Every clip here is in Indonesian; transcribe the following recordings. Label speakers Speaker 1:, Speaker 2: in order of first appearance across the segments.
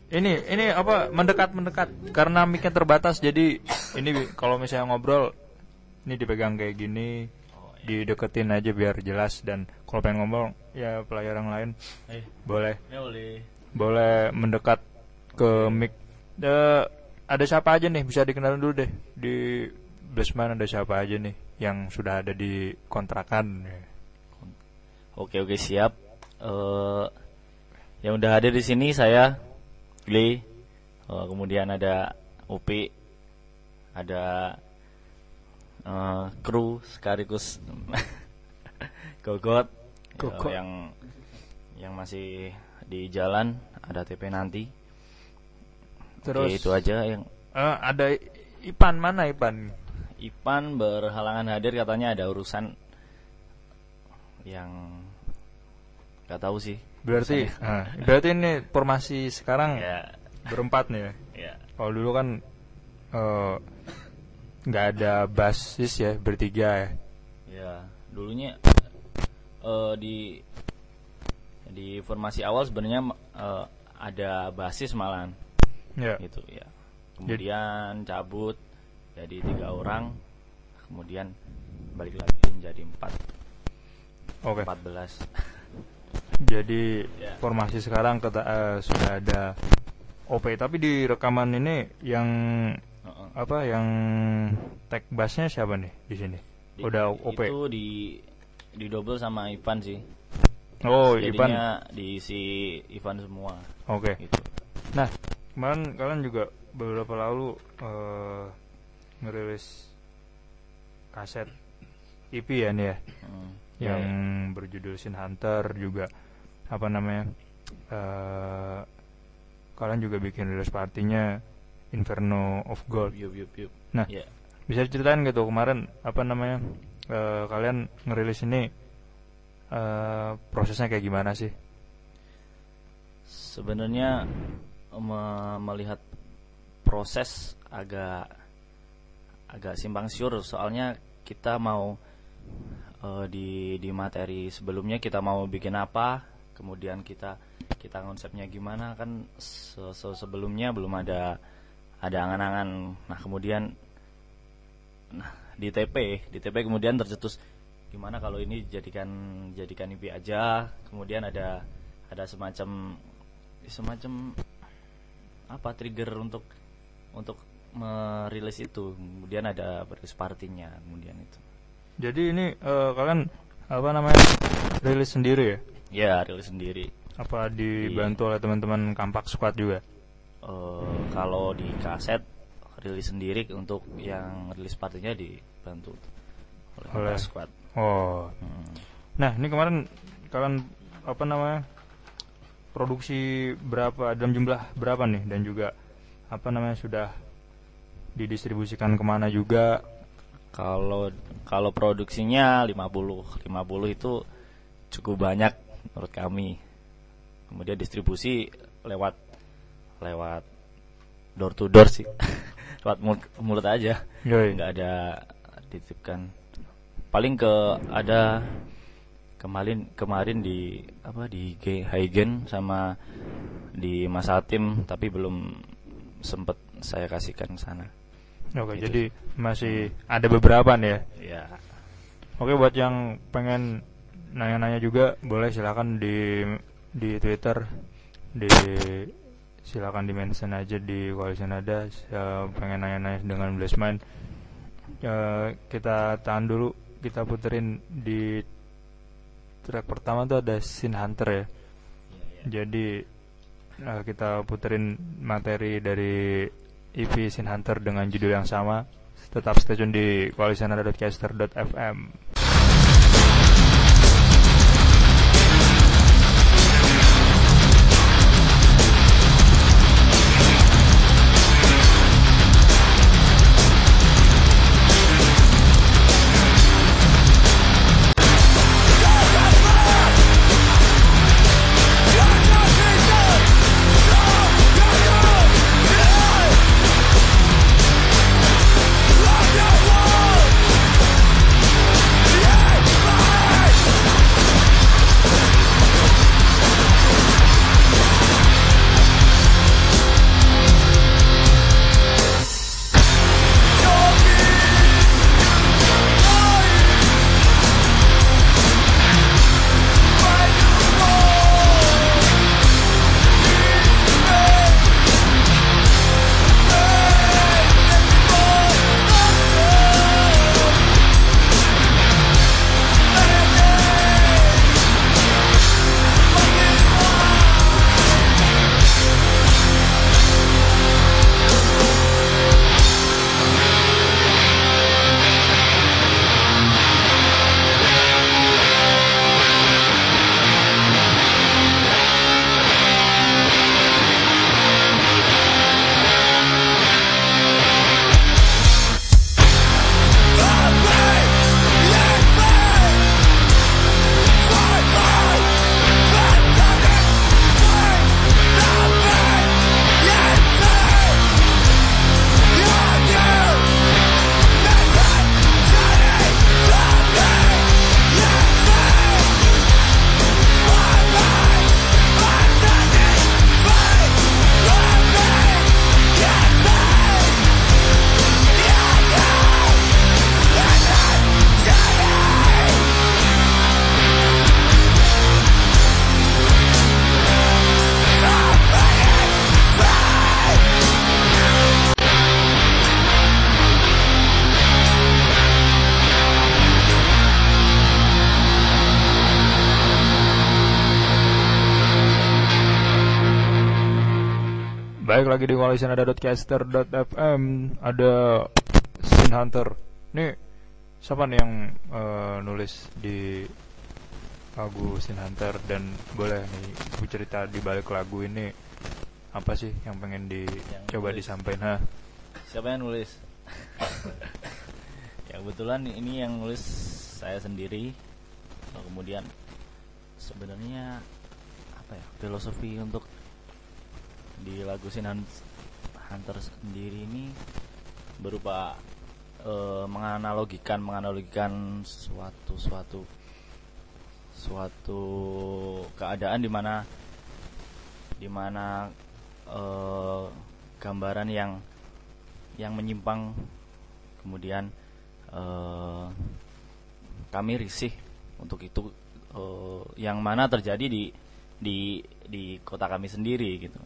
Speaker 1: Ini apa mendekat karena mic-nya terbatas, jadi ini kalau misalnya ngobrol ini dipegang kayak gini, dideketin aja biar jelas, dan kalau pengen ngomong ya player yang lain boleh mendekat ke mic. Ada siapa aja nih, bisa dikenalin dulu deh di Blessman, ada siapa aja nih yang sudah ada di kontrakan?
Speaker 2: Oke siap. Yang udah hadir di sini saya Gli, kemudian ada Upi, ada kru sekaligus Gogot. Yang masih di jalan, ada TP nanti.
Speaker 1: Terus
Speaker 2: oke, itu aja yang
Speaker 1: ada Ipan. Mana Ipan?
Speaker 2: Ipan berhalangan hadir, katanya ada urusan yang nggak tahu sih.
Speaker 1: Berarti ini formasi sekarang berempat nih ya.
Speaker 2: Ya.
Speaker 1: Kalau dulu kan nggak ada basis ya, bertiga ya.
Speaker 2: Ya, dulunya di formasi awal sebenarnya ada basis malahan.
Speaker 1: Ya.
Speaker 2: Gitu ya. Kemudian cabut jadi 3 orang, kemudian balik lagi menjadi 4.
Speaker 1: Oke.
Speaker 2: 14.
Speaker 1: Jadi formasi sekarang sudah ada OP, tapi di rekaman ini yang apa, yang tag bassnya siapa nih di sini? Udah OP.
Speaker 2: Itu di double sama Ivan sih.
Speaker 1: Oh,
Speaker 2: jadinya
Speaker 1: Ivan
Speaker 2: diisi Ivan semua.
Speaker 1: Oke.
Speaker 2: Gitu.
Speaker 1: Nah, kemarin kalian juga beberapa lalu ngerilis kaset EP ya nih ya. Yang berjudul Sin Hunter juga, apa namanya, kalian juga bikin release partinya Inferno of Gold.
Speaker 2: Yup.
Speaker 1: Nah, bisa diceritain gitu kemarin apa namanya, kalian ngerilis ini prosesnya kayak gimana sih?
Speaker 2: Sebenarnya melihat proses agak simpang siur, soalnya kita mau di materi sebelumnya kita mau bikin apa, kemudian kita konsepnya gimana, kan sebelumnya belum ada angan-angan. Nah, kemudian di TP kemudian tercetus gimana kalau ini jadikan IP aja. Kemudian ada semacam apa, trigger untuk merilis itu. Kemudian ada release partinya kemudian itu. Jadi
Speaker 1: ini kalian apa namanya, rilis sendiri ya?
Speaker 2: Ya, rilis sendiri.
Speaker 1: Apa dibantu oleh teman-teman Kampak Squad juga?
Speaker 2: Kalau di kaset rilis sendiri, untuk yang rilis partinya dibantu oleh Kampak Squad.
Speaker 1: Oh. Nah, ini kemarin kalian apa namanya, produksi berapa, dalam jumlah berapa nih, dan juga apa namanya, sudah didistribusikan kemana juga?
Speaker 2: Kalau produksinya 50 itu cukup banyak menurut kami. Kemudian distribusi lewat door to door sih. Lewat mulut aja. Enggak ada dititipkan. Paling ada kemarin di Haigen sama di Masatim, tapi belum sempet saya kasihkan ke sana.
Speaker 1: Oke, gitu. Jadi masih ada beberapa nih ya.
Speaker 2: Iya.
Speaker 1: Oke, buat yang pengen nanya-nanya juga boleh silakan di Twitter, silakan di mention aja di Koalisi Nada. Pengen nanya-nanya dengan Blessman. Kita tahan dulu, kita puterin di track pertama tuh ada Sin Hunter ya. Jadi kita puterin materi dari EP Sin Hunter dengan judul yang sama. Tetap stay tune di koalisinada.caster.fm. Baik lagi di koalisionada.caster.fm. Ada Sin Hunter. Nih siapa nih yang nulis di lagu Sin Hunter, dan boleh nih ibu cerita di balik lagu ini apa sih yang pengen coba disampaikan?
Speaker 2: Siapa yang nulis? Ya kebetulan ini yang nulis saya sendiri. Kemudian sebenarnya apa ya, filosofi untuk di lagu Sin Hunter sendiri ini berupa menganalogikan suatu keadaan di mana gambaran yang menyimpang, kemudian kami risih untuk itu, yang mana terjadi di kota kami sendiri gitu.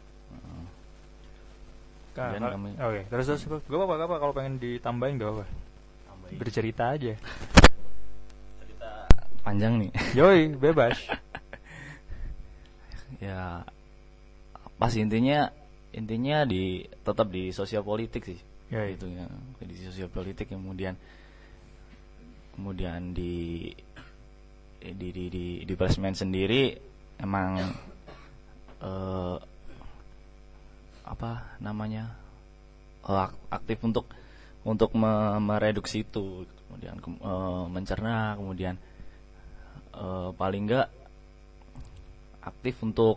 Speaker 1: Oke, terus gak apa kalau pengen ditambahin gak apa, bercerita aja.
Speaker 2: Cerita panjang nih.
Speaker 1: Yoi, bebas.
Speaker 2: Ya pas intinya tetap di sosial politik sih. Ya itu ya, di sosial politik, kemudian di placement sendiri emang apa namanya, aktif untuk mereduksi itu, kemudian mencerna, kemudian paling enggak aktif untuk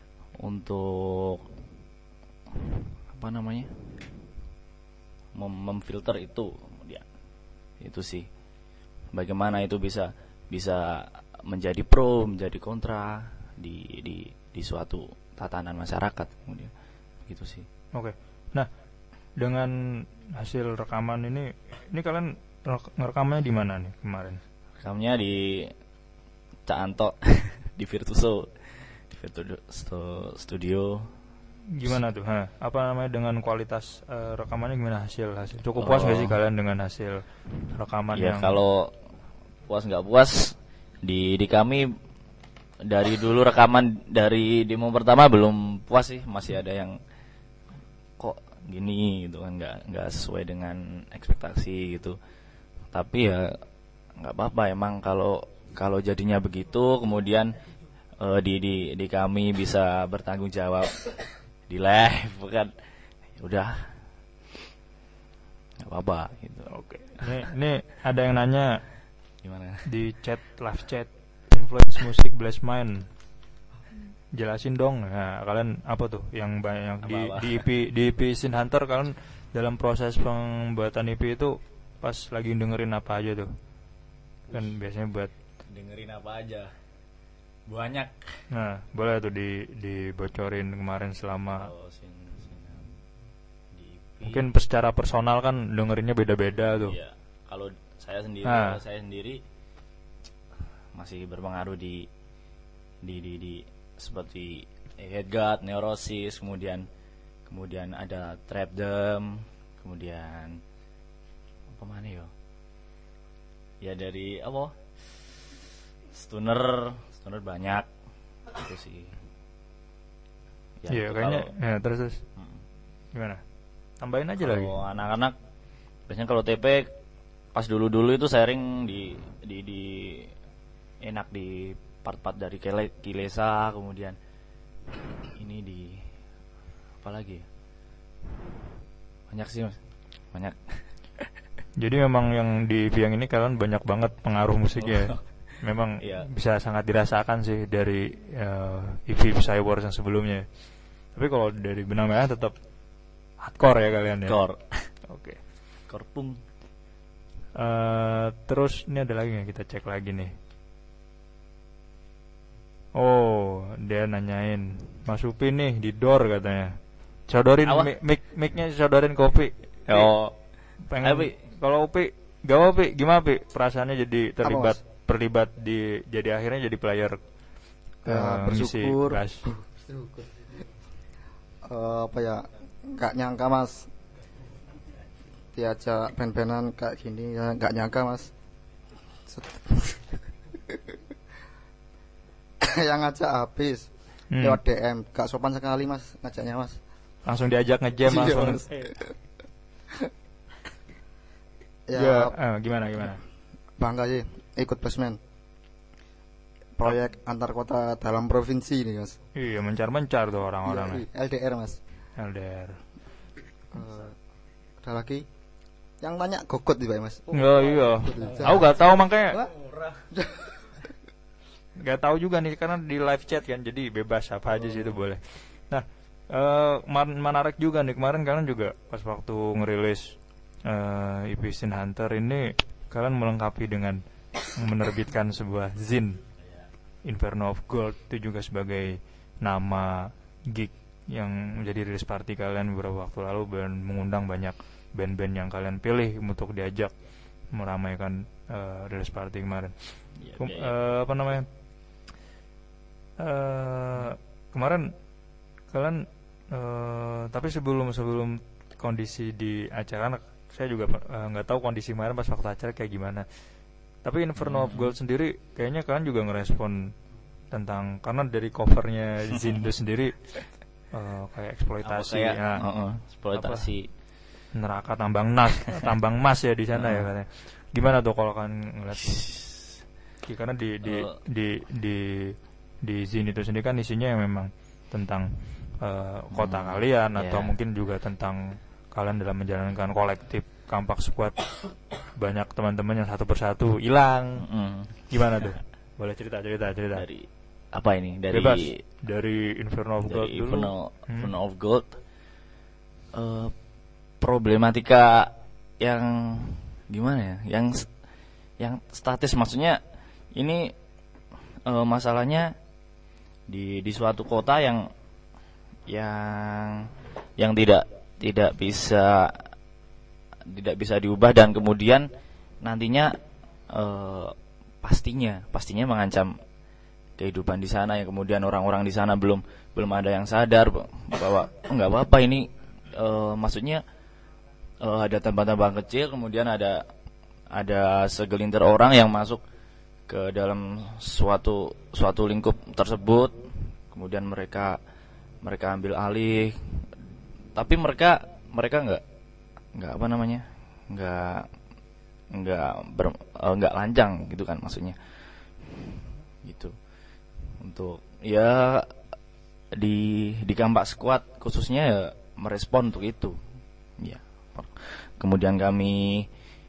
Speaker 2: apa namanya, memfilter itu. Kemudian itu sih, bagaimana itu bisa menjadi pro, menjadi kontra di suatu tatanan masyarakat, kemudian gitu sih.
Speaker 1: Oke. Nah, dengan hasil rekaman ini kalian ngerekamnya di mana nih kemarin?
Speaker 2: Rekamnya di Cak Anto di Virtuoso Studio.
Speaker 1: Gimana tuh? Apa namanya, dengan kualitas rekamannya gimana, hasil cukup puas gak sih kalian dengan hasil rekaman?
Speaker 2: Ya kalau puas nggak puas, di kami dari dulu rekaman dari demo pertama belum puas sih, masih ada yang kok gini gitu kan, nggak sesuai dengan ekspektasi gitu. Tapi ya nggak apa-apa, emang kalau jadinya begitu, kemudian di kami bisa bertanggung jawab di live kan, udah nggak apa-apa gitu.
Speaker 1: Oke. Ini ada yang nanya
Speaker 2: gimana
Speaker 1: di live chat, influence musik Blast Mind, jelasin dong. Nah, kalian apa tuh yang banyak di EP Sin Hunter, kalian dalam proses pembuatan EP itu pas lagi dengerin apa aja tuh? Kan biasanya buat
Speaker 2: dengerin apa aja banyak.
Speaker 1: Nah, boleh tuh dibocorin kemarin selama mungkin secara personal kan dengerinnya beda-beda tuh.
Speaker 2: Iya. Kalau saya sendiri masih berpengaruh di seperti Headgut, Neurosis, kemudian ada Trap Them, kemudian apa mana ya dari apa, Stoner banyak itu sih.
Speaker 1: Iya, kayaknya ya, terus gimana? Tambahin aja lagi.
Speaker 2: Kalau anak-anak biasanya kalau TP pas dulu itu sharing di enak di part-part dari Kilesa, kemudian ini di apa lagi ya? Banyak sih Mas, banyak.
Speaker 1: Jadi memang yang di biang ini kalian banyak banget pengaruh musiknya. Memang iya, bisa sangat dirasakan sih dari EP Cywars yang sebelumnya. Tapi kalau dari Benang Merah tetap hardcore ya kalian ya.
Speaker 2: Hardcore.
Speaker 1: Oke.
Speaker 2: Korpung.
Speaker 1: Terus ini ada lagi nggak, kita cek lagi nih. Oh, dia nanyain Mas Upi nih di door katanya. Sodorin mic-nya, sodorin kopi.
Speaker 2: Oh,
Speaker 1: pengen kalau Upi, gak Upi, gimana Upi? Perasaannya jadi terlibat jadi akhirnya jadi player.
Speaker 3: Bersyukur. Apa ya? Gak nyangka Mas, diajak band-bandan kayak gini ya, gak nyangka Mas. Yang ngajak habis lewat DM, gak sopan sekali Mas ngajaknya Mas.
Speaker 1: langsung diajak ngejam
Speaker 3: Iya,
Speaker 1: langsung.
Speaker 3: Mas.
Speaker 1: Ya,
Speaker 3: Ya,
Speaker 1: gimana?
Speaker 3: bangga sih ikut Basement. Proyek antar kota dalam provinsi ini, Mas.
Speaker 1: Iya, mencar-mencar tuh orang-orang.
Speaker 3: Iya, LDR, Mas.
Speaker 1: LDR.
Speaker 3: Ada lagi yang tanya gogot nih, Pak, Mas.
Speaker 1: Enggak, iya. Aku gak tahu makanya.
Speaker 3: Wah,
Speaker 1: Gak tahu juga nih karena di live chat kan, jadi bebas apa aja sih itu boleh. Nah, menarik juga nih kemarin kalian juga pas waktu ngerilis EP Sin Hunter ini kalian melengkapi dengan menerbitkan sebuah zin Inferno of Gold, itu juga sebagai nama gig yang menjadi release party kalian beberapa waktu lalu dan mengundang banyak band-band yang kalian pilih untuk diajak meramaikan release party kemarin. Apa namanya? Kemarin kalian tapi sebelum kondisi di acara, karena saya juga nggak tahu kondisi kemarin pas waktu acara kayak gimana. Tapi Inferno of Gold sendiri kayaknya kalian juga ngerespon tentang, karena dari covernya Zindo sendiri kayak eksploitasi,
Speaker 2: eksploitasi
Speaker 1: neraka tambang emas ya di sana ya katanya. Gimana tuh kalau kan ngeliat? Karena di Zin itu sendiri kan isinya yang memang tentang kota kalian atau mungkin juga tentang kalian dalam menjalankan kolektif Kampak Squad. Banyak teman-teman yang satu persatu hilang. Gimana tuh? Boleh cerita.
Speaker 2: Dari apa ini?
Speaker 1: Bebas. Dari Inferno of Gold dulu.
Speaker 2: Inferno of Gold. Problematika yang gimana ya? Yang statis, maksudnya ini masalahnya di suatu kota yang tidak bisa diubah, dan kemudian nantinya pastinya mengancam kehidupan di sana, yang kemudian orang-orang di sana belum ada yang sadar bahwa nggak apa-apa ini, maksudnya ada tambang-tambang kecil, kemudian ada segelintir orang yang masuk ke dalam suatu lingkup tersebut, kemudian mereka ambil alih, tapi mereka nggak apa namanya, nggak lanjang gitu kan, maksudnya gitu. Untuk ya di Kampak Squad khususnya ya merespon untuk itu ya. Kemudian kami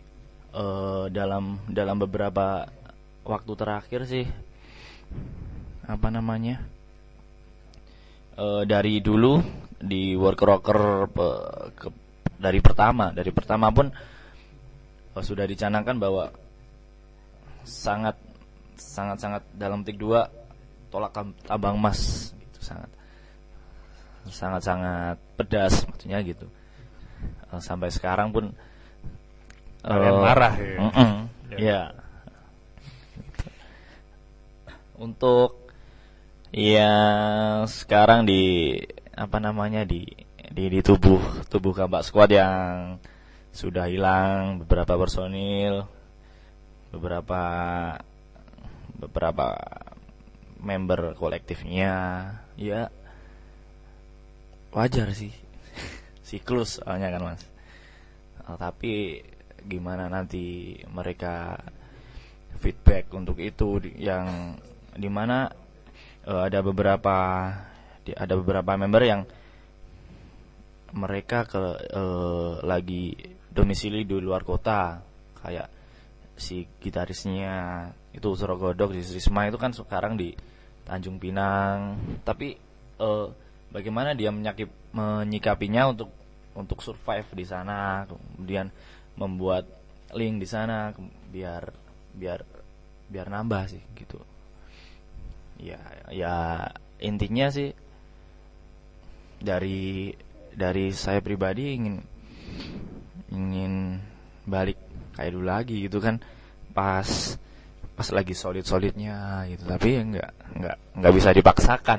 Speaker 2: dalam beberapa waktu terakhir sih apa namanya, dari dulu di Work Rocker dari pertama pun sudah dicanangkan bahwa sangat dalam tik 2 tolak tambang emas gitu, sangat pedas maksudnya gitu. Sampai sekarang pun
Speaker 1: kalian marah
Speaker 2: ya. Untuk sekarang di apa namanya, di tubuh Kampak Squad yang sudah hilang beberapa personil, beberapa member kolektifnya, ya wajar sih. Siklus soalnya kan, Mas. Tapi gimana nanti mereka feedback untuk itu, yang dimana ada beberapa member yang mereka lagi domisili di luar kota, kayak si gitarisnya itu Surogodok, si Risma itu kan sekarang di Tanjung Pinang, tapi bagaimana dia menyikapinya untuk survive di sana, kemudian membuat link di sana biar nambah sih gitu. Ya intinya sih dari saya pribadi ingin balik kayak dulu lagi gitu kan, pas lagi solidnya gitu, tapi nggak bisa dipaksakan.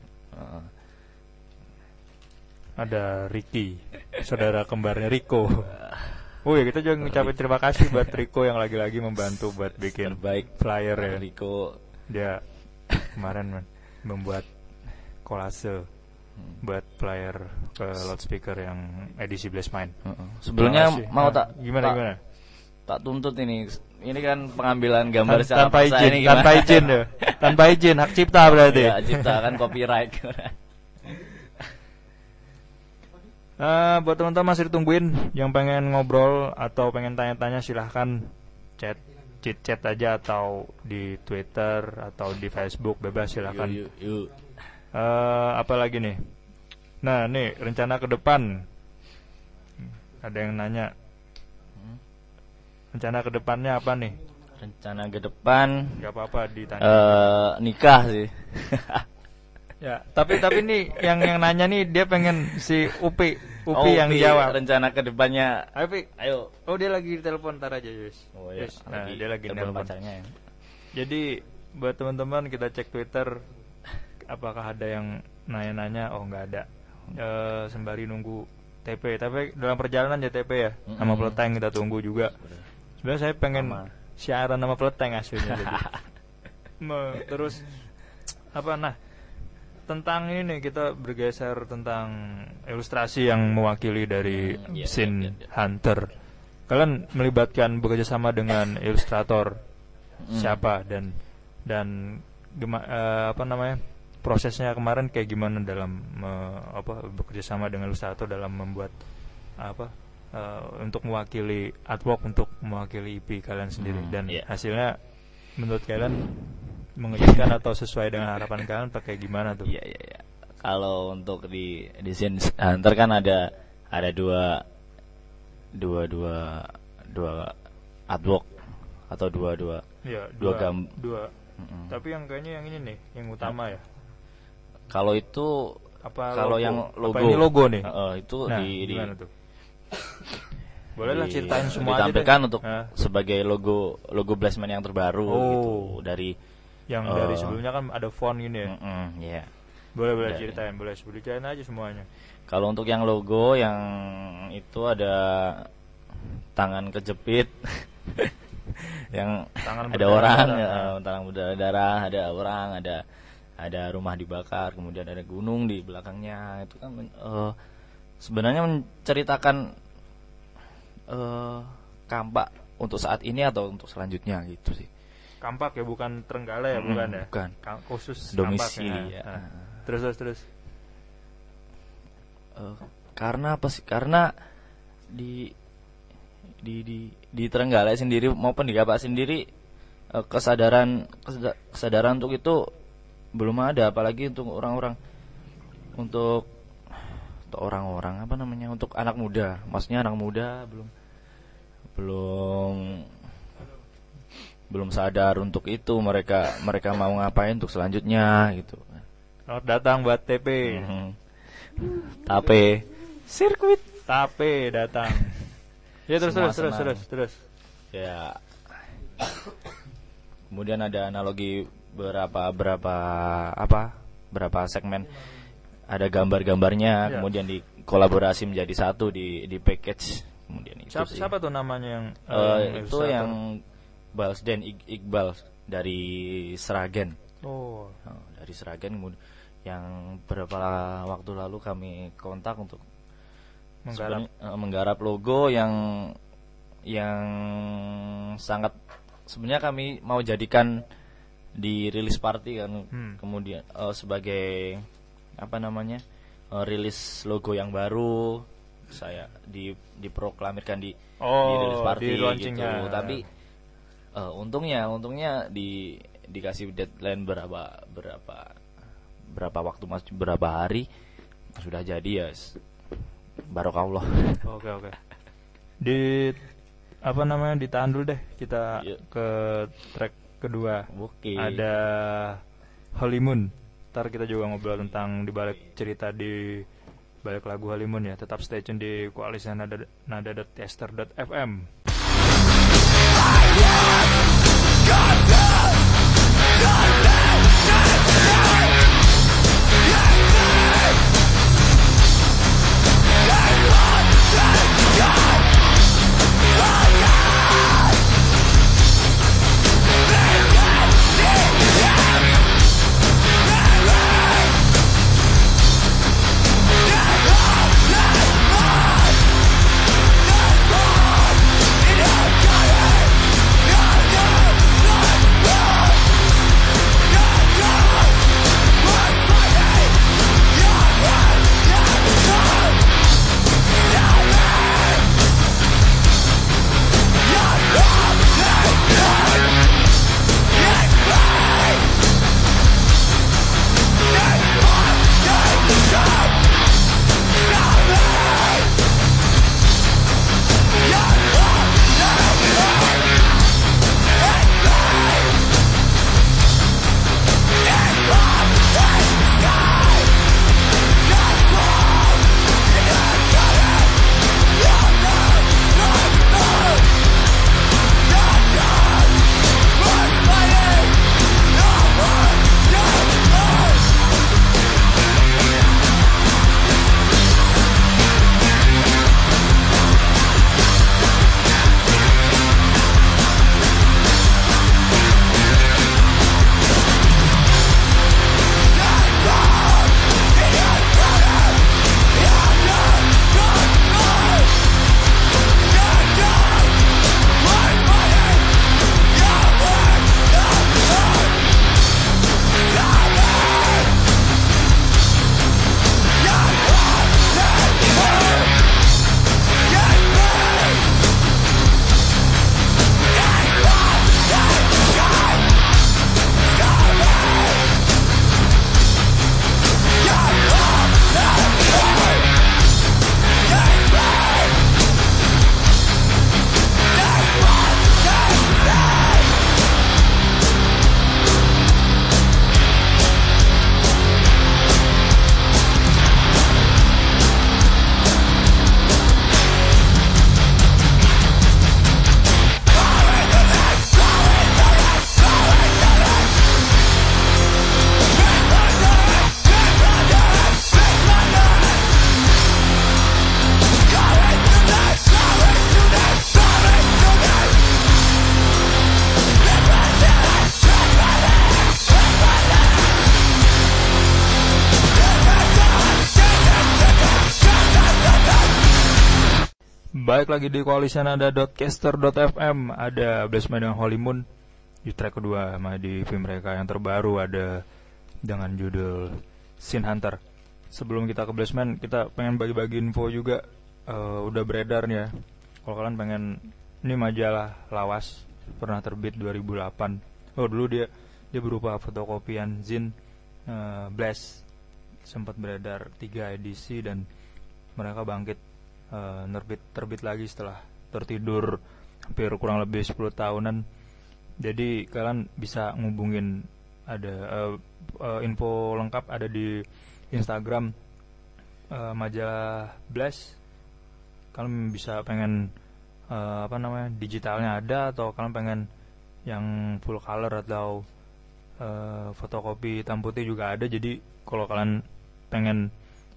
Speaker 1: Ada Ricky, saudara kembarnya Rico. Oh ya, kita juga ngucapin terima kasih buat Rico yang lagi-lagi membantu buat bikin
Speaker 2: baik
Speaker 1: flyer ya.
Speaker 2: Rico
Speaker 1: Dia kemarin membuat kolase buat player ke loudspeaker yang edisi Blast main.
Speaker 2: Sebelumnya
Speaker 1: Terima kasih.
Speaker 2: mau
Speaker 1: Nah,
Speaker 2: tak
Speaker 1: gimana?
Speaker 2: tak tuntut ini kan pengambilan gambar secara
Speaker 1: Tanpa
Speaker 2: paksa
Speaker 1: izin,
Speaker 2: ini gimana?
Speaker 1: tanpa izin ya. Tanpa izin, hak cipta berarti.
Speaker 2: Ya, cipta kan copyright.
Speaker 1: Buat teman-teman masih ditungguin yang pengen ngobrol atau pengen tanya-tanya silahkan chat aja atau di Twitter atau di Facebook bebas silahkan.
Speaker 2: Yuk.
Speaker 1: Apa lagi nih? Nah nih rencana ke depan. Ada yang nanya. Rencana ke depannya apa nih?
Speaker 2: Rencana ke depan
Speaker 1: Gak apa-apa ditanya.
Speaker 2: nikah sih.
Speaker 1: Ya, tapi nih yang nanya nih dia pengen si Upi yang
Speaker 2: Upi,
Speaker 1: jawab.
Speaker 2: rencana ke depannya.
Speaker 1: Ayo. Oh dia lagi telepon ntar aja Yus.
Speaker 2: Oh ya,
Speaker 1: Yus. Nah, dia lagi
Speaker 2: telepon
Speaker 1: nelpon.
Speaker 2: pacarnya ya.
Speaker 1: Jadi buat teman-teman kita cek Twitter apakah ada yang nanya-nanya. Oh nggak ada. Sembari nunggu TP. Tapi dalam perjalanan ya TP ya. Nama Peleteng kita tunggu juga. Sebenarnya saya pengen siaran nama Peleteng aslinya jadi. Terus apa tentang ini nih kita bergeser tentang ilustrasi yang mewakili dari scene Hunter. Kalian melibatkan bekerja sama dengan ilustrator siapa dan prosesnya kemarin kayak gimana dalam bekerja sama dengan ilustrator dalam membuat untuk mewakili artwork untuk mewakili EP kalian sendiri dan hasilnya menurut kalian mengejutkan atau sesuai dengan harapan kalian atau kayak gimana tuh?
Speaker 2: Iya. Kalau untuk di Scene Hunter kan ada dua artwork atau dua
Speaker 1: gambar. Tapi yang kayaknya yang ini nih yang utama ya.
Speaker 2: Kalau itu
Speaker 1: kalau
Speaker 2: yang logo.
Speaker 1: Apa ini logo nih?
Speaker 2: Itu
Speaker 1: gimana tuh? Bolehlah ceritain semua
Speaker 2: ditampilkan
Speaker 1: aja
Speaker 2: untuk sebagai logo Blastman yang terbaru gitu dari
Speaker 1: yang dari sebelumnya kan ada font gini ya.
Speaker 2: Iya.
Speaker 1: Boleh ceritain, boleh ceritain aja semuanya.
Speaker 2: Kalau untuk yang logo yang itu ada tangan kejepit yang ada orang tangan berdarah, ada orang, ada rumah dibakar, kemudian ada gunung di belakangnya. Itu kan sebenarnya menceritakan Kampak untuk saat ini atau untuk selanjutnya gitu sih.
Speaker 1: Kampak ya, bukan Trenggalek ya, bukan ya?
Speaker 2: Bukan.
Speaker 1: Khusus
Speaker 2: domisili
Speaker 1: ya. Terus.
Speaker 2: Karena apa sih? Karena di Trenggalek sendiri maupun di Kampak sendiri kesadaran untuk itu belum ada, apalagi untuk orang-orang untuk anak muda. Maksudnya anak muda belum sadar untuk itu, mereka mau ngapain untuk selanjutnya gitu.
Speaker 1: Datang buat TP.
Speaker 2: Tape sirkuit.
Speaker 1: Tape datang. Ya terus. Ya.
Speaker 2: Kemudian ada analogi berapa segmen. Ada gambar-gambarnya, kemudian dikolaborasi menjadi satu di package. Kemudian itu
Speaker 1: siapa tuh namanya yang
Speaker 2: itu yang Balsden Iqbal dari Sragen. Dari Sragen, yang beberapa waktu lalu kami kontak untuk menggarap logo yang sangat sebenarnya kami mau jadikan di rilis party kan. Kemudian sebagai rilis logo yang baru saya diproklamirkan di rilis party gitu. Tapi untungnya dikasih deadline berapa waktu, berapa hari sudah jadi ya. Barokallah.
Speaker 1: Oke. Ditahan dulu deh kita ke track kedua. Ada Holy Moon. Ntar kita juga ngobrol tentang dibalik cerita di balik lagu Holy Moon ya. Tetap stay tune di Koalisi Nada.tester.fm. Baik lagi di koalisianada.caster.fm. Ada Blessman dengan Holy Moon di track kedua sama di EP mereka yang terbaru ada dengan judul Sin Hunter. Sebelum kita ke Blessman, kita pengen bagi-bagi info juga. Udah beredar nih ya. Kalau kalian pengen, ini majalah Lawas pernah terbit 2008. Oh dulu dia berupa fotokopian zin Bless, sempat beredar 3 edisi dan mereka bangkit terbit lagi setelah tertidur hampir kurang lebih 10 tahunan. Jadi kalian bisa ngubungin, ada info lengkap ada di Instagram majalah Bless. Kalian bisa pengen digitalnya ada, atau kalian pengen yang full color atau fotokopi hitam putih juga ada. Jadi kalau kalian pengen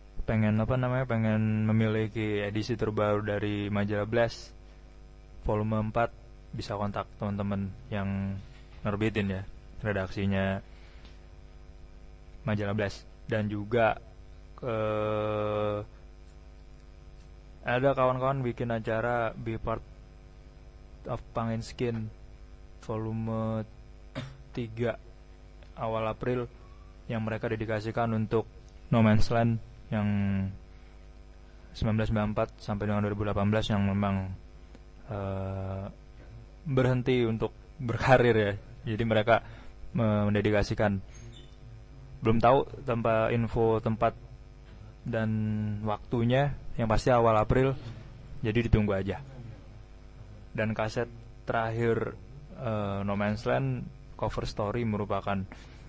Speaker 1: memiliki edisi terbaru dari majalah Blast volume 4, bisa kontak teman-teman yang nerbitin ya, redaksinya majalah Blast. Dan juga ada kawan-kawan bikin acara Be Part of Punk and Skin volume 3 awal April yang mereka dedikasikan untuk No Man's Land yang 1994 sampai dengan 2018, yang memang berhenti untuk berkarir ya. Jadi mereka mendedikasikan, belum tahu tanpa info tempat dan waktunya, yang pasti awal April, jadi ditunggu aja. Dan kaset terakhir No Man's Land cover story merupakan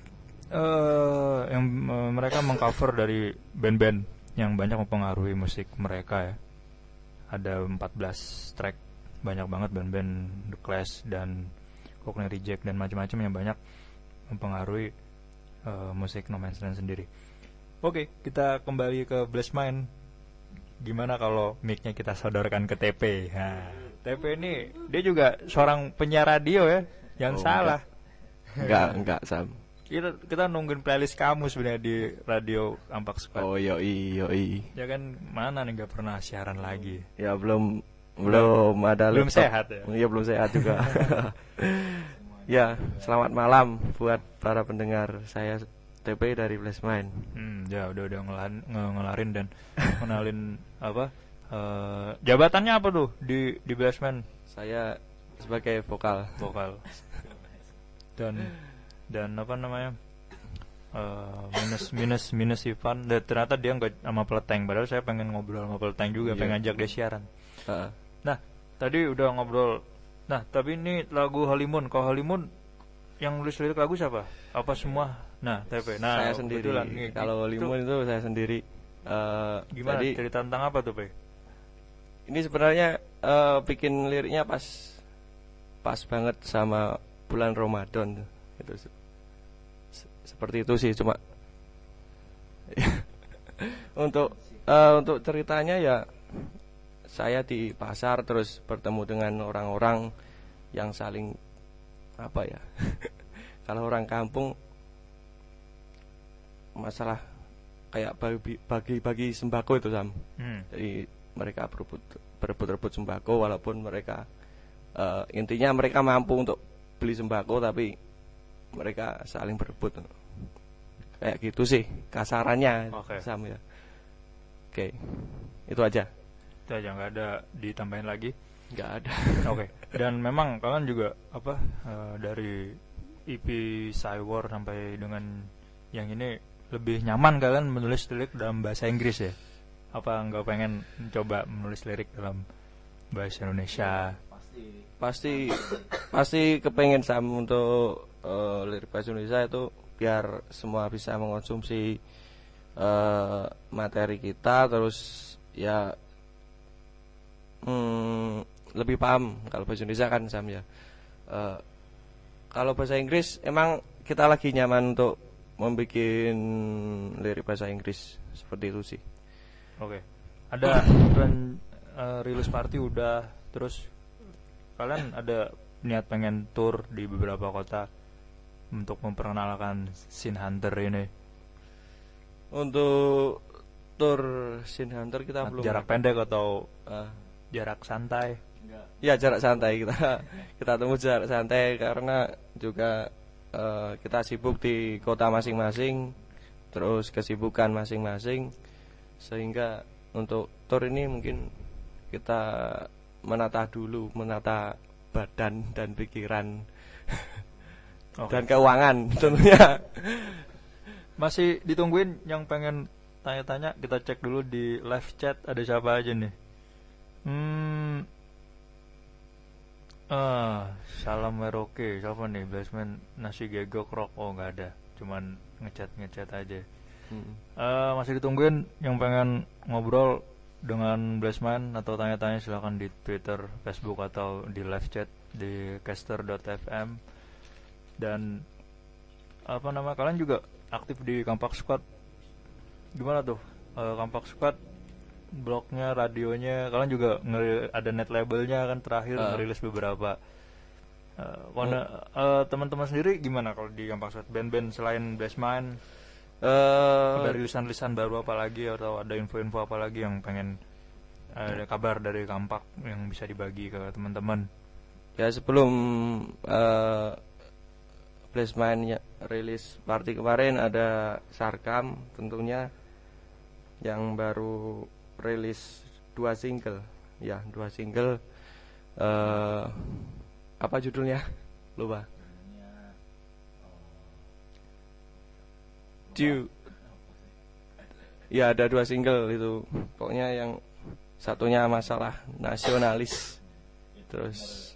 Speaker 1: yang mereka mengcover dari band-band yang banyak mempengaruhi musik mereka ya. Ada 14 track, banyak banget band-band The Clash dan Cockney Reject dan macam-macam yang banyak mempengaruhi musik No Man's Land sendiri. Oke, kita kembali ke Bless Mind. Gimana kalau mic-nya kita sodorkan ke TP? Nah, TP ini dia juga seorang penyiar radio ya. Jangan salah.
Speaker 4: Enggak Sam.
Speaker 1: Kita nungguin playlist kamu sebenarnya di radio Ampak Squad.
Speaker 4: Oh yoi.
Speaker 1: Ya kan, mana nih nggak pernah siaran lagi.
Speaker 4: Ya belum ada.
Speaker 1: Belum sehat ya.
Speaker 4: Iya belum sehat juga. Ya, selamat malam buat para pendengar. Saya TP dari Bless Mind.
Speaker 1: Ya udah ngelarin dan kenalin apa? Jabatannya apa tuh di Bless Mind?
Speaker 4: Saya sebagai vokal. Dan apa namanya, minus Ivan. Dan ternyata dia nggak sama Peleteng, padahal saya pengen ngobrol sama Peleteng juga, pengen ngajak dia siaran. Nah tadi udah ngobrol. Nah tapi ini lagu Halimun. Kalau Halimun yang nulis lirik lagu siapa? Apa semua? Nah TP. Nah saya sendiri. Kalau Halimun itu saya sendiri.
Speaker 1: Gimana?
Speaker 4: Tadi,
Speaker 1: cerita tentang apa tuh Pe?
Speaker 4: Ini sebenarnya bikin liriknya pas banget sama bulan Ramadan itu. Seperti itu sih, cuma untuk ceritanya ya, saya di pasar terus bertemu dengan orang-orang yang saling apa ya kalau orang kampung masalah kayak bagi sembako itu Sam. Jadi mereka berebut sembako, walaupun mereka intinya mereka mampu untuk beli sembako, tapi mereka saling berebut. Kayak gitu sih kasarannya. Sam ya. Oke. Itu aja.
Speaker 1: Nggak ada ditambahin lagi.
Speaker 4: Nggak ada.
Speaker 1: Oke. Dan memang kalian juga dari EP Cywar sampai dengan yang ini lebih nyaman kalian menulis lirik dalam bahasa Inggris ya? Apa nggak pengen coba menulis lirik dalam bahasa Indonesia? Pasti kepengen Sam untuk lirik bahasa Indonesia itu, biar semua bisa mengkonsumsi materi kita, terus ya lebih paham kalau bahasa Indonesia kan Sam ya. Kalau bahasa Inggris emang kita lagi nyaman untuk membuat lirik bahasa Inggris seperti itu sih. Oke. Ada rilis party udah, terus kalian ada niat pengen tour di beberapa kota untuk memperkenalkan Sin Hunter ini?
Speaker 4: Untuk tour Sin Hunter kita belum.
Speaker 1: Jarak pendek atau jarak santai?
Speaker 4: Ya jarak santai, kita tempuh jarak santai karena juga kita sibuk di kota masing-masing, terus kesibukan masing-masing, sehingga untuk tour ini mungkin kita menata badan dan pikiran dan keuangan tentunya.
Speaker 1: Masih ditungguin yang pengen tanya-tanya, kita cek dulu di live chat ada siapa aja nih. Salam Merauke, siapa nih? Basement nasi gegok rock. Oh nggak ada, cuman ngechat aja. Masih ditungguin yang pengen ngobrol dengan Blessman atau tanya-tanya, silakan di Twitter, Facebook atau di live chat di caster.fm. Dan kalian juga aktif di Kampak Squad. Gimana tuh Kampak Squad, blognya, radionya, kalian juga ada net labelnya kan, terakhir ngerilis beberapa. Teman-teman sendiri gimana kalau di Kampak Squad, band-band selain Blessman? Ada rilisan-rilisan baru apa lagi, atau ada info-info apa lagi yang pengen ada kabar dari Kampak yang bisa dibagi ke teman-teman?
Speaker 4: Ya sebelum Blessman rilis party kemarin, ada Sarkam tentunya yang baru rilis 2 single. Apa judulnya? Lupa. Ya ada 2 single itu. Pokoknya yang satunya masalah nasionalis. Terus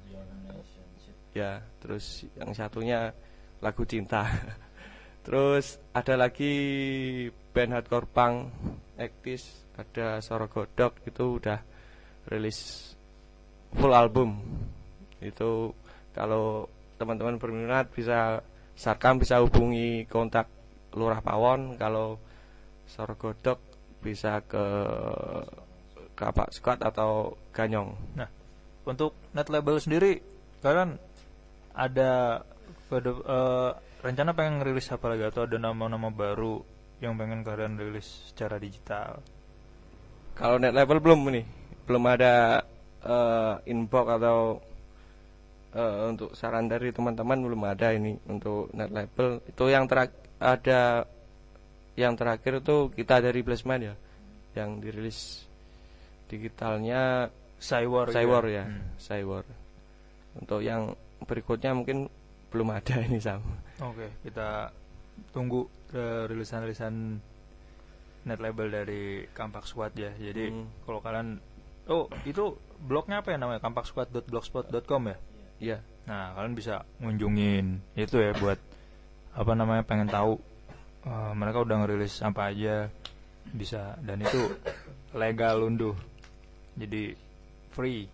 Speaker 4: yang satunya lagu cinta. Terus ada lagi band hardcore punk Ektis, ada Sorogodok, itu udah rilis full album. Itu kalau teman-teman berminat bisa Sarkam bisa hubungi kontak Lurah Pawon, kalau Sorogodok bisa ke Kampak Squad atau Ganyong.
Speaker 1: Nah, untuk net label sendiri kalian ada rencana pengen ngerilis apa lagi, atau ada nama-nama baru yang pengen kalian rilis secara digital?
Speaker 4: Kalau net label belum ada inbox atau untuk saran dari teman-teman, belum ada ini untuk net label. Itu yang terakhir itu kita dari Blessman ya, yang dirilis digitalnya Cywar ya. Cywar. Untuk yang berikutnya mungkin belum ada ini Sam.
Speaker 1: Oke, kita tunggu rilisan net label dari Kampak Squad ya. Jadi kalau kalian itu blognya apa ya namanya? kampaksquad.blogspot.com ya?
Speaker 4: Iya.
Speaker 1: Nah, kalian bisa ngunjungin itu ya, buat pengen tahu mereka udah ngerilis apa aja, bisa, dan itu legal unduh. Jadi free.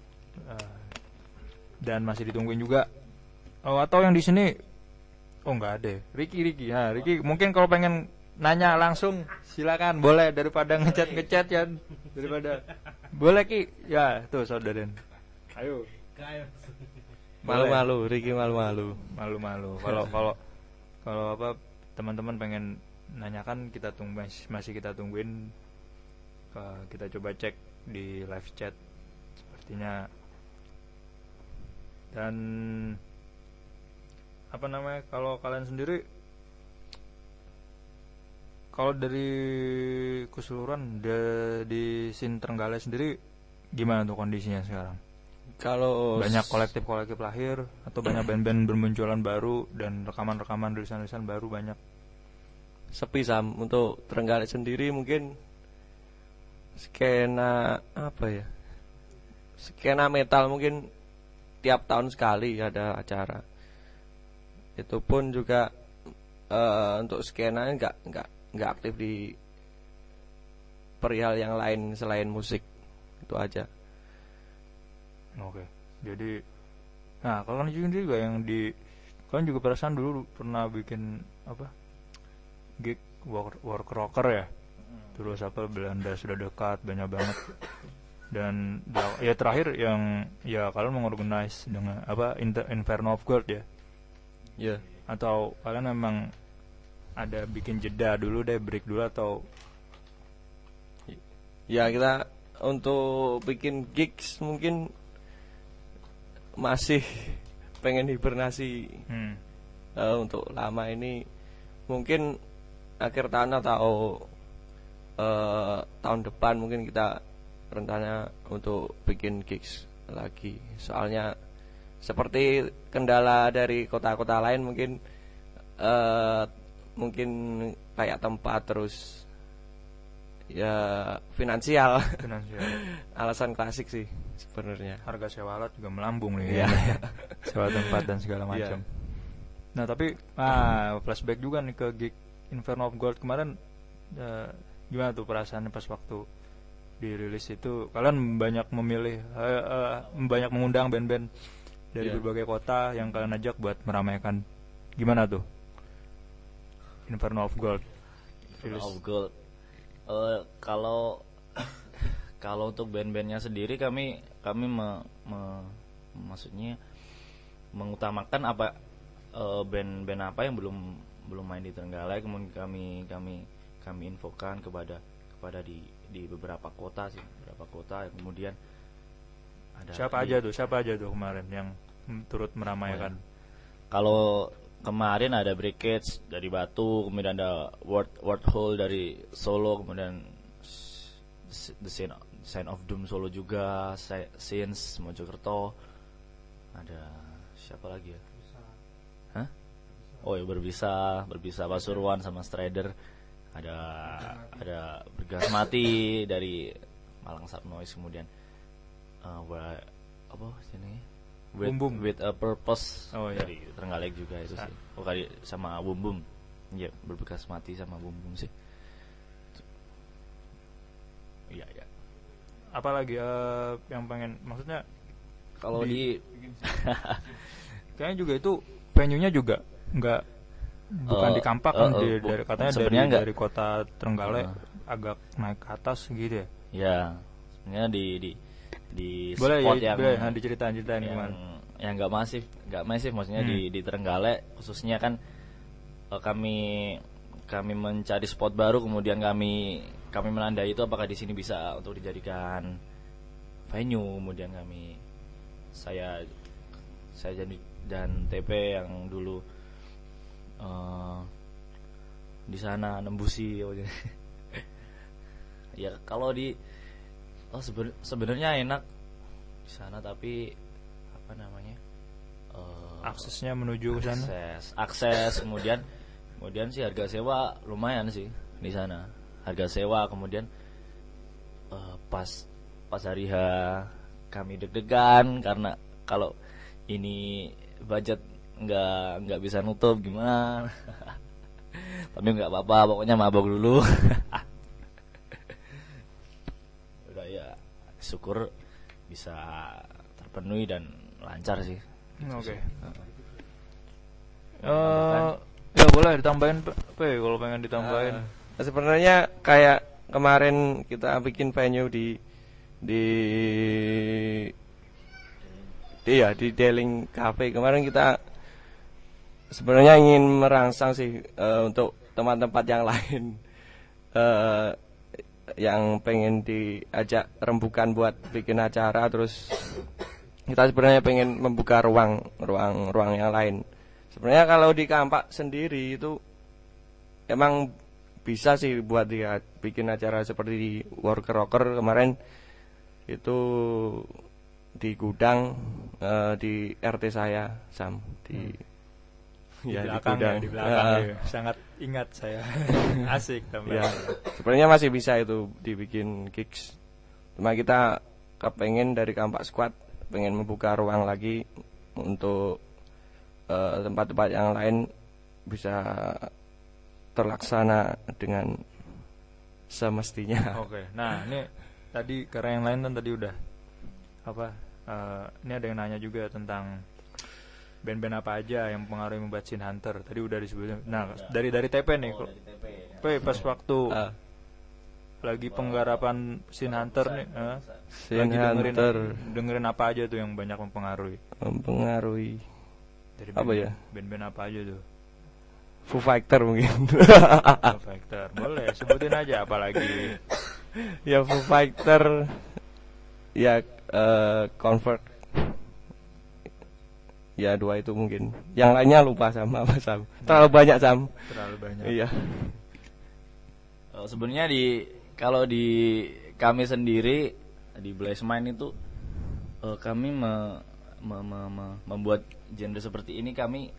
Speaker 1: Dan masih ditungguin juga. Atau yang di sini nggak ada. Ricky. Nah, Ricky mungkin kalau pengen nanya langsung silakan, boleh, daripada ngechat ya. Daripada boleh Ki. Ya, tuh saudarain. Ayo.
Speaker 4: Malu-malu, Ricky malu-malu.
Speaker 1: Kalau apa teman-teman pengen nanyakan, kita masih kita tungguin. Kita coba cek di live chat sepertinya. Dan kalau kalian sendiri, kalau dari keseluruhan di Sin Trenggalek sendiri gimana tuh kondisinya sekarang?
Speaker 4: Kalau
Speaker 1: banyak kolektif lahir atau banyak band-band bermunculan baru dan rekaman rilisan baru banyak?
Speaker 4: Sepi Sam. Untuk Trenggalek sendiri mungkin skena metal mungkin tiap tahun sekali ada acara. Itu pun juga untuk skena nggak aktif di perihal yang lain selain musik. Itu aja.
Speaker 1: Oke. Jadi kalau kalian juga yang kalian juga perasaan dulu pernah bikin gig work rocker ya? Terus Belanda sudah dekat, banyak banget. Dan ya terakhir yang kalian mengorganize dengan Inferno of God ya?
Speaker 4: Iya.
Speaker 1: Atau kalian memang ada bikin jeda dulu deh, break dulu, atau?
Speaker 4: Ya kita untuk bikin gigs mungkin masih pengen hibernasi. Untuk lama ini mungkin akhir tahun atau tahun depan mungkin kita rencana untuk bikin gigs lagi. Soalnya seperti kendala dari kota-kota lain mungkin kayak tempat, terus ya finansial. Alasan klasik sih sebenarnya.
Speaker 1: Harga sewa alat juga melambung nih. Sewa tempat dan segala macam. Nah tapi flashback juga nih ke gig Inferno of Gold kemarin. Gimana tuh perasaannya pas waktu dirilis itu? Kalian banyak memilih, banyak mengundang band-band dari berbagai kota yang kalian ajak buat meramaikan. Gimana tuh Inferno of Gold?
Speaker 2: Kalau untuk band-bandnya sendiri kami maksudnya mengutamakan apa band-band apa yang belum main di Trenggalek, kemudian kami infokan kepada di beberapa kota kemudian ada
Speaker 1: siapa aja tuh kemarin yang turut meramaikan.
Speaker 2: Kalau kemarin ada Brickets dari Batu, kemudian ada World Hole dari Solo, kemudian The Sign of Doom Solo juga, Sins Mojokerto, ada siapa lagi ya? Oh ya, berbisa Pasuruan sama Strider, ada Bergas Mati dari Malang Subnoise, kemudian with a Purpose dari Trenggalek juga itu sih. Kali sama Bum ya, Berbekas Mati sama Bum sih. Iya.
Speaker 1: Apalagi yang pengen, maksudnya
Speaker 2: kalau di
Speaker 1: kayaknya juga itu venue-nya juga bukan di Kampak kan, dari katanya dari kota Trenggalek agak naik ke atas gitu ya.
Speaker 2: Ya, sebenarnya di
Speaker 1: boleh
Speaker 2: spot
Speaker 1: ya,
Speaker 2: yang
Speaker 1: diceritain gimana.
Speaker 2: Yang enggak masif maksudnya di Trenggalek khususnya kan kami mencari spot baru, kemudian kami menandai itu apakah di sini bisa untuk dijadikan venue, kemudian saya jadi dan TP yang dulu di sana nembusi ya kalau sebenarnya enak di sana, tapi apa namanya
Speaker 1: aksesnya menuju ke sana,
Speaker 2: akses kemudian sih harga sewa lumayan sih di sana, harga sewa. Kemudian pas hari H kami deg-degan karena kalau ini budget nggak bisa nutup gimana. Tapi nggak apa-apa, pokoknya mabok dulu. Udah ya, syukur bisa terpenuhi dan lancar sih.
Speaker 1: Oke. Ya boleh ditambahin kalau pengen ditambahin.
Speaker 4: Sebenarnya kayak kemarin kita bikin venue di Deling Cafe kemarin, kita sebenarnya ingin merangsang sih untuk tempat-tempat yang lain yang pengen diajak rembukan buat bikin acara. Terus kita sebenarnya pengen membuka ruang yang lain. Sebenarnya kalau di Kampak sendiri itu emang bisa sih buat dia bikin acara seperti di Worker Rocker kemarin itu, di gudang di RT saya Sam
Speaker 1: di belakang. Sangat ingat saya. Asik tambah.
Speaker 4: Sebenarnya masih bisa itu dibikin gigs. Cuma kita kepengen dari Kampak Squad pengen membuka ruang lagi untuk tempat-tempat yang lain bisa terlaksana dengan semestinya.
Speaker 1: Oke. Nah, ini tadi karena yang lain kan tadi udah ini ada yang nanya juga tentang band-band apa aja yang mempengaruhi membuat Sin Hunter. Tadi udah disebutin. Nah, dari TP nih. TP pas waktu lagi penggarapan Sin Hunter nih,
Speaker 4: Sin Hunter
Speaker 1: dengerin apa aja tuh yang banyak mempengaruhi? Dari
Speaker 4: apa ya?
Speaker 1: Band-band apa aja tuh?
Speaker 4: Foo Fighter mungkin.
Speaker 1: Foo Fighter. Boleh sebutin aja, apalagi
Speaker 4: Ya Foo Fighter, ya Convert. Ya 2 itu mungkin. Yang lainnya lupa sama apa Sam. Terlalu banyak Sam.
Speaker 1: Terlalu banyak.
Speaker 4: Iya.
Speaker 2: Sebenarnya kalau di kami sendiri di Blaze Mind itu kami membuat genre seperti ini kami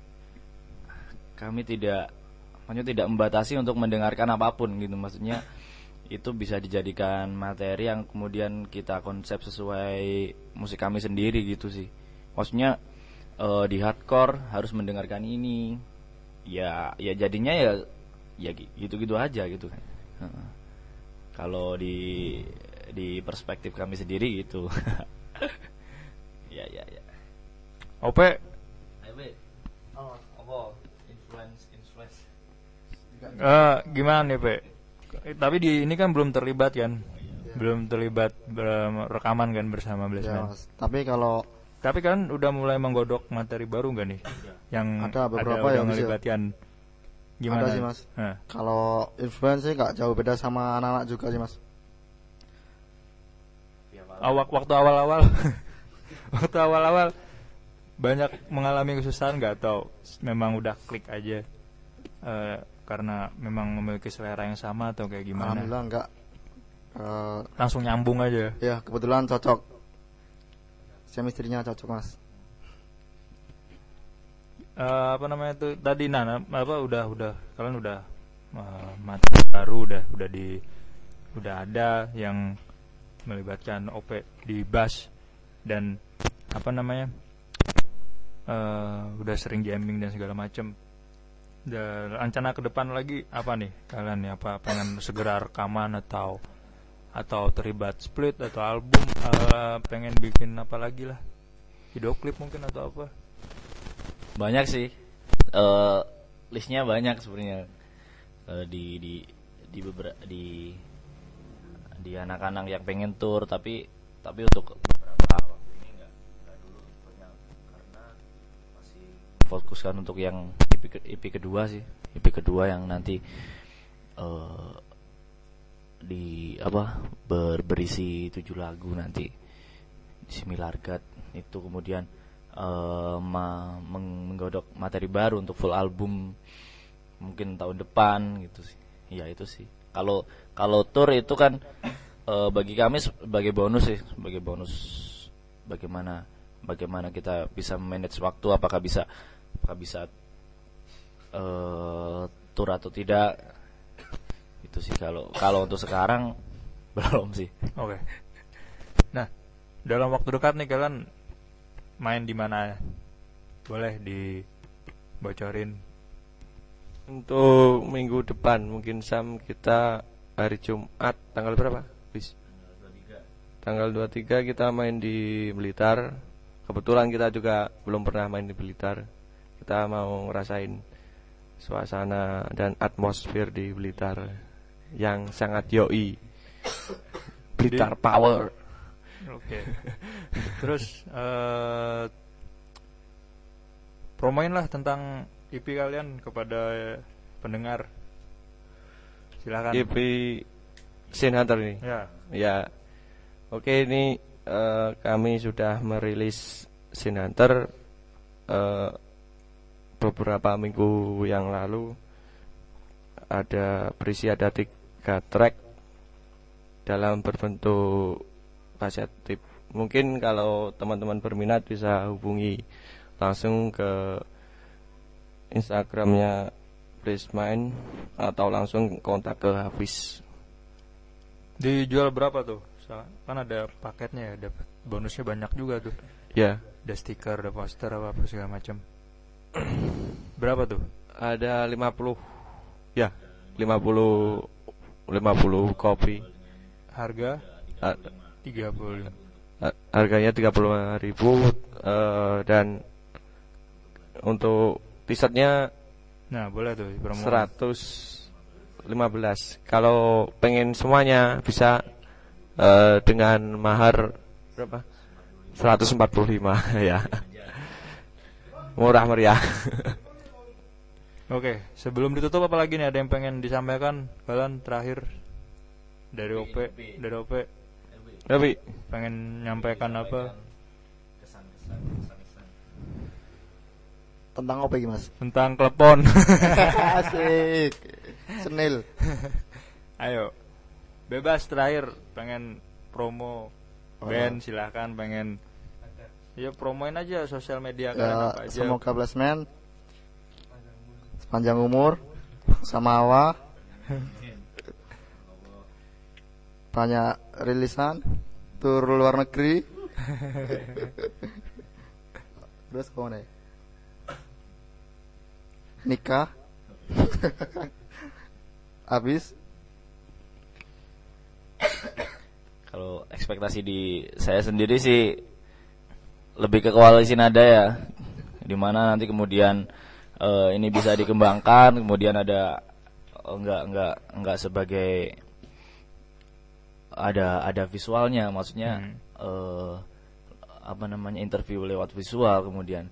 Speaker 2: tidak membatasi untuk mendengarkan apapun gitu, maksudnya itu bisa dijadikan materi yang kemudian kita konsep sesuai musik kami sendiri gitu sih. Maksudnya di hardcore harus mendengarkan ini, ya jadinya ya gitu-gitu aja gitu kan. Kalau di perspektif kami sendiri gitu. ya.
Speaker 1: Ope,
Speaker 2: influence.
Speaker 1: gimana nih Pe? Tapi ini kan belum terlibat kan? Belum terlibat rekaman kan bersama Blaze
Speaker 3: Ya,
Speaker 1: Mind.
Speaker 3: Mas. Tapi
Speaker 1: kan udah mulai menggodok materi baru nggak nih? Yang
Speaker 3: Ada beberapa
Speaker 1: udah
Speaker 3: yang bisa.
Speaker 1: ngelibatkan. Gimana?
Speaker 3: ada sih Mas. Kalau influence sih nggak jauh beda sama anak-anak juga sih Mas.
Speaker 1: Waktu awal-awal waktu awal-awal banyak mengalami kesusahan nggak, atau memang udah klik aja karena memang memiliki selera yang sama, atau kayak gimana?
Speaker 3: Alhamdulillah enggak.
Speaker 1: Langsung nyambung aja.
Speaker 3: Ya kebetulan cocok. Chemistry-nya cocok Mas.
Speaker 1: Apa namanya itu tadi udah kalian udah materi baru udah ada yang melibatkan OP di bass, dan apa namanya udah sering jamming dan segala macem. Dan rencana ke depan lagi apa nih kalian nih? Apa pengen segera rekaman atau terlibat split atau album, pengen bikin apa lagi lah, video klip mungkin atau apa?
Speaker 2: Banyak sih, listnya banyak sebenarnya, di beberapa di anak-anak yang pengen tour, tapi untuk beberapa waktu ini nggak dulu pokoknya, karena masih fokuskan untuk yang EP kedua sih, EP kedua yang nanti berisi 7 lagu nanti di Similargat itu, kemudian menggodok materi baru untuk full album mungkin tahun depan gitu sih. Ya itu sih. Kalau tour itu kan bagi kami sebagai bonus sih, sebagai bonus bagaimana kita bisa manage waktu, apakah bisa tour atau tidak. Itu sih kalau untuk sekarang belum sih.
Speaker 1: Oke. Nah, dalam waktu dekat nih kalian main di mana? Boleh dibocorin?
Speaker 4: Untuk minggu depan mungkin Sam, kita hari Jumat tanggal berapa? Bis. Tanggal 23 kita main di Blitar. Kebetulan kita juga belum pernah main di Blitar. Kita mau ngerasain suasana dan atmosfer di Blitar yang sangat yoi. Blitar Power.
Speaker 1: Oke. Terus promoin lah tentang EP kalian kepada pendengar. Silakan.
Speaker 4: EP Sin Hunter ini.
Speaker 1: Ya.
Speaker 4: Ya. Oke, ini kami sudah merilis Sin Hunter beberapa minggu yang lalu. Ada 3 track dalam berbentuk kaset tip. Mungkin kalau teman-teman berminat bisa hubungi langsung ke Instagramnya Blaze Mind atau langsung kontak ke Hafiz.
Speaker 1: Dijual berapa tuh? Kan ada paketnya ya, dapat bonusnya banyak juga tuh.
Speaker 4: Ya.
Speaker 1: Ada stiker, ada poster, apa segala macam. Berapa tuh?
Speaker 4: Ada 50. Ya, 50 kopi.
Speaker 1: Harga 35.
Speaker 4: Harganya 35.000 dan untuk t-shirtnya
Speaker 1: Nah, boleh tuh promo.
Speaker 4: 115. Kalau pengen semuanya bisa dengan mahar berapa? 145 ya. Murah meriah.
Speaker 1: Oke, sebelum ditutup apa lagi nih, ada yang pengen disampaikan kalian terakhir? dari OP
Speaker 4: Tapi
Speaker 1: pengen nyampaikan apa
Speaker 3: Tentang apa iki, Mas?
Speaker 1: tentang klepon?
Speaker 3: Asik. Senil.
Speaker 1: Ayo, bebas terakhir pengen promo band silahkan, pengen ya promoin aja sosial media kalian
Speaker 3: Ya,
Speaker 1: apa aja.
Speaker 3: semoga Blessman sepanjang umur sama Awa banyak rilisan tur luar negeri. Terus kemana ya? Nikah. Habis
Speaker 2: Kalau ekspektasi di saya sendiri sih lebih ke koalisi nada ya, dimana nanti kemudian ini bisa dikembangkan, kemudian ada enggak sebagai ada visualnya, maksudnya apa namanya, interview lewat visual, kemudian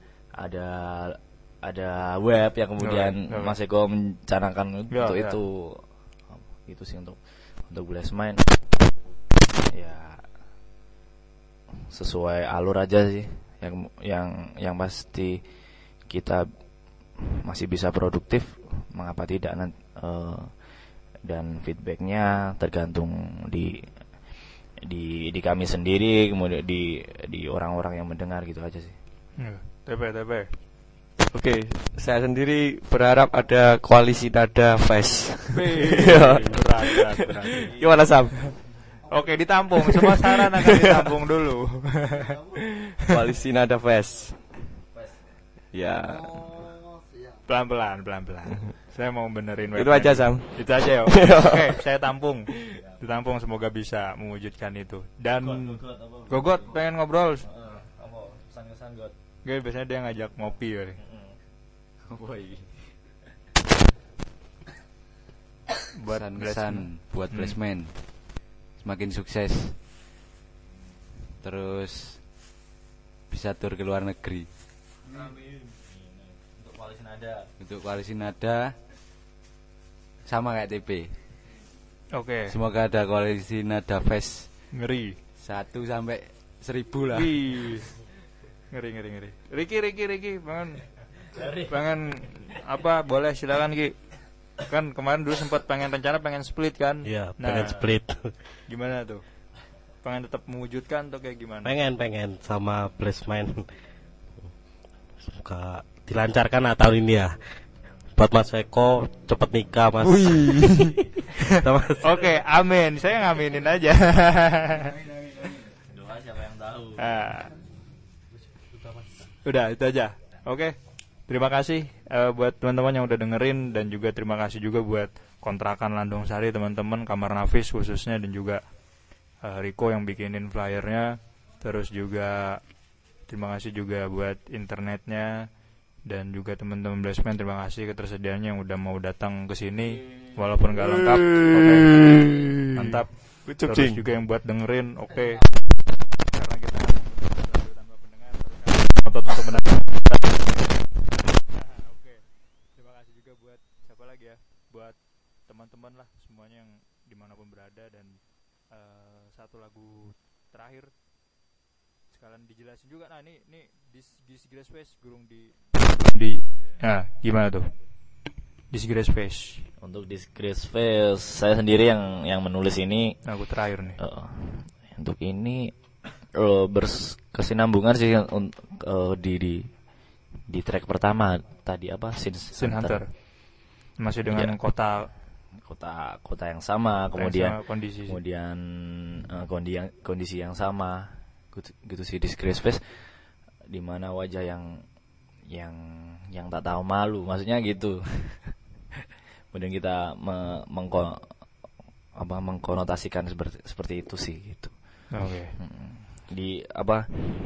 Speaker 2: ada web yang kemudian Mas Eko mencanangkan untuk itu sih untuk Blessman ya sesuai alur aja sih, yang pasti kita masih bisa produktif, mengapa tidak, dan feedbacknya tergantung di kami sendiri, kemudian di orang-orang yang mendengar gitu aja sih.
Speaker 1: TP
Speaker 4: oke, saya sendiri berharap ada koalisi nada fest.
Speaker 1: berat.
Speaker 4: Gimana Sam?
Speaker 1: Oke, ditampung semua saran akan ditampung dulu.
Speaker 4: Koalisi nada fest. Ya.
Speaker 1: Pelan-pelan. Saya mau benerin
Speaker 4: Itu aja Sam.
Speaker 1: Itu aja ya. Oke, saya tampung. Ditampung, semoga bisa mewujudkan itu. Dan Gogot pengen ngobrol.
Speaker 2: Pesan-pesan God.
Speaker 1: Gue biasanya dia ngajak ngopi kali. Buat
Speaker 5: pesan buat Blessman semakin sukses, terus bisa tur ke luar negeri.
Speaker 2: Amin.
Speaker 5: Untuk koalisi nada sama kayak TP.
Speaker 1: Oke.
Speaker 5: Semoga ada koalisi nada fest
Speaker 1: Ngeri.
Speaker 5: 1 sampai 1000 lah.
Speaker 1: Wih. Ngeri. Ricky, pengen apa? Boleh silakan Ki. Kan kemarin dulu sempat rencana pengen split kan?
Speaker 6: Iya, pengen split.
Speaker 1: Gimana tuh? Pengen tetap mewujudkan atau kayak gimana?
Speaker 6: Pengen sama Blessman. Semoga dilancarkan tahun ini ya. Buat Mas Eko cepet nikah, Mas.
Speaker 1: Oke, amin. Saya ngaminin aja.
Speaker 2: Doa siapa yang tahu.
Speaker 1: Udah itu aja. Oke. Terima kasih buat teman-teman yang udah dengerin, dan juga terima kasih juga buat kontrakan Landung Sari teman-teman, Kamar Nafis khususnya, dan juga Riko yang bikinin flyernya. Terus juga terima kasih juga buat internetnya, dan juga teman-teman Blessman, terima kasih ketersediaannya yang udah mau datang ke sini walaupun gak lengkap. Oke. Mantap. Terus juga yang buat dengerin, oke. Karena kita tambah pendengar, otot untuk mendengar. Buat siapa lagi ya, buat teman-teman lah semuanya yang dimanapun berada. Dan satu lagu terakhir sekalian dijelasin juga. Nah ini Disgrace Face gurung di nah gimana tuh Disgrace Face.
Speaker 2: Untuk Disgrace Face saya sendiri yang menulis ini
Speaker 1: lagu terakhir nih.
Speaker 2: Untuk ini berkesinambungan sih di track pertama tadi apa, Sin Hunter.
Speaker 1: Masih dengan kota
Speaker 2: yang sama, kemudian
Speaker 1: kondisi
Speaker 2: kondisi yang sama gitu sih. Disgrace Face di mana wajah yang tak tahu malu, maksudnya gitu. Kemudian kita mengkonotasikan seperti itu sih gitu.
Speaker 1: Oke.
Speaker 2: Di apa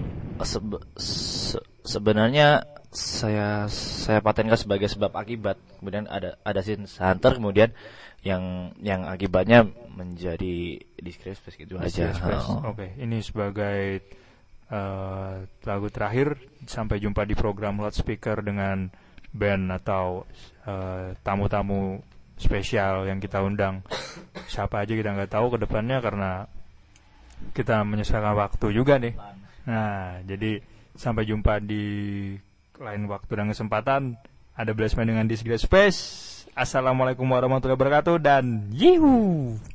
Speaker 2: sebenarnya saya patenkan sebagai sebab akibat. Kemudian ada Sin Hunter, kemudian yang akibatnya menjadi Disgrace Face gitu aja.
Speaker 1: Oke, ini sebagai lagu terakhir. Sampai jumpa di program Loudspeaker dengan band atau tamu-tamu spesial yang kita undang. Siapa aja kita nggak tahu ke depannya karena kita menyesuaikan waktu juga nih. Nah, jadi sampai jumpa di lain waktu dan kesempatan. Ada Blessman dengan Disgrace Space. Assalamualaikum warahmatullahi wabarakatuh dan yihu.